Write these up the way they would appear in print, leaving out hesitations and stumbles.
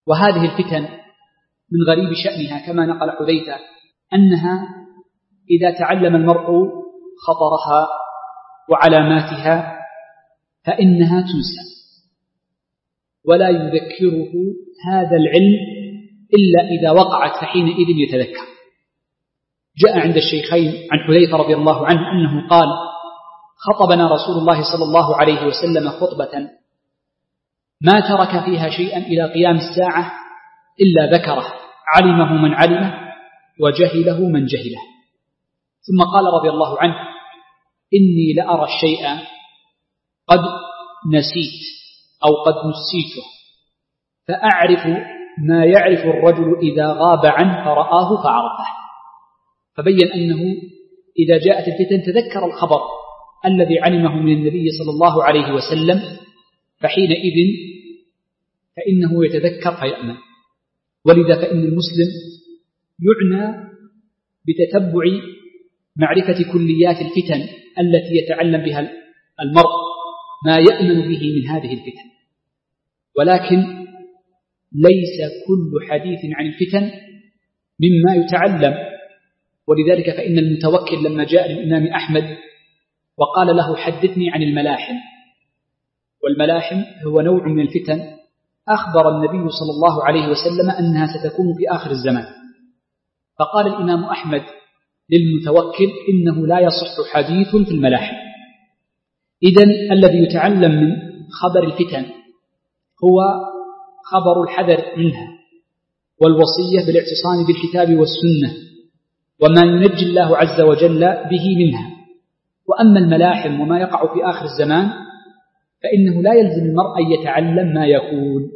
وهذه الفتن من غريب شأنها كما نقل حذيفة أنها إذا تعلم المرء خطرها وعلاماتها فإنها تنسى ولا يذكره هذا العلم إلا إذا وقعت فحينئذ يتذكر. جاء عند الشيخين عن حذيفة رضي الله عنه أنه قال: خطبنا رسول الله صلى الله عليه وسلم خطبة ما ترك فيها شيئا إلى قيام الساعة إلا ذكره، علمه من علمه وجهله من جهله. ثم قال رضي الله عنه: إني لأرى الشيء قد نسيت أو قد نسيته، فأعرف ما يعرف الرجل إذا غاب عنه فرآه فعرفه. فبين أنه إذا جاءت الفتن تذكر الخبر الذي علمه من النبي صلى الله عليه وسلم، فحينئذ فإنه يتذكر فيأمن. ولذا فإن المسلم يعنى بتتبع معرفة كليات الفتن التي يتعلم بها المرء ما يأمن به من هذه الفتن. ولكن ليس كل حديث عن الفتن مما يتعلم. ولذلك فإن المتوكل لما جاء للإمام أحمد وقال له: حدثني عن الملاحم، والملاحم هو نوع من الفتن أخبر النبي صلى الله عليه وسلم أنها ستكون في آخر الزمان. فقال الإمام أحمد للمتوكل: إنه لا يصح حديث في الملاحم. إذن الذي يتعلم من خبر الفتن هو خبر الحذر منها والوصية بالاعتصام بالكتاب والسنة وما ينجي الله عز وجل به منها. وأما الملاحم وما يقع في آخر الزمان فإنه لا يلزم المرء أن يتعلم ما يكون.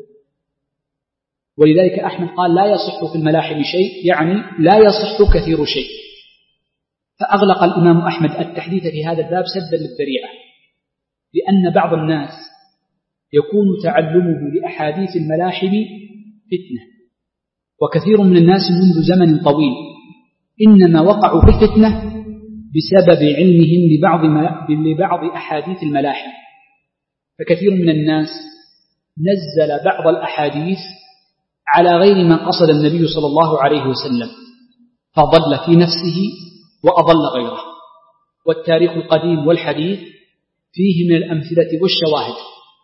ولذلك أحمد قال: لا يصح في الملاحم شيء، يعني لا يصح كثير شيء. فأغلق الإمام أحمد التحديث في هذا الباب سدا للذريعة، لأن بعض الناس يكون تعلمه لأحاديث الملاحم فتنة، وكثير من الناس منذ زمن طويل إنما وقعوا في الفتنة بسبب علمهم لبعض أحاديث الملاحم. فكثير من الناس نزل بعض الأحاديث على غير ما قصد النبي صلى الله عليه وسلم، فضل في نفسه وأضل غيره. والتاريخ القديم والحديث فيه من الأمثلة والشواهد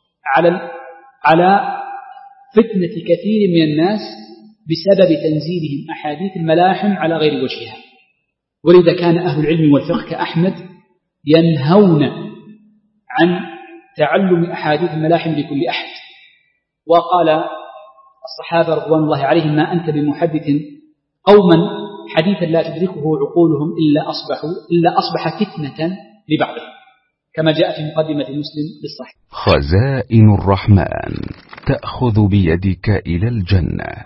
على فتنة كثير من الناس بسبب تنزيلهم أحاديث الملاحم على غير وجهها. ولذا كان أهل العلم والفقه كأحمد ينهون عن تعلم أحاديث الملاحم لكل أحد. وقال الصحابة رضوان الله عليهم: ما أنت بمحدث قوما حديثا لا تدركه عقولهم إلا أصبح فتنة لبعضهم، كما جاء في مقدمة مسلم بالصحيح. خزائن الرحمن تأخذ بيدك إلى الجنة.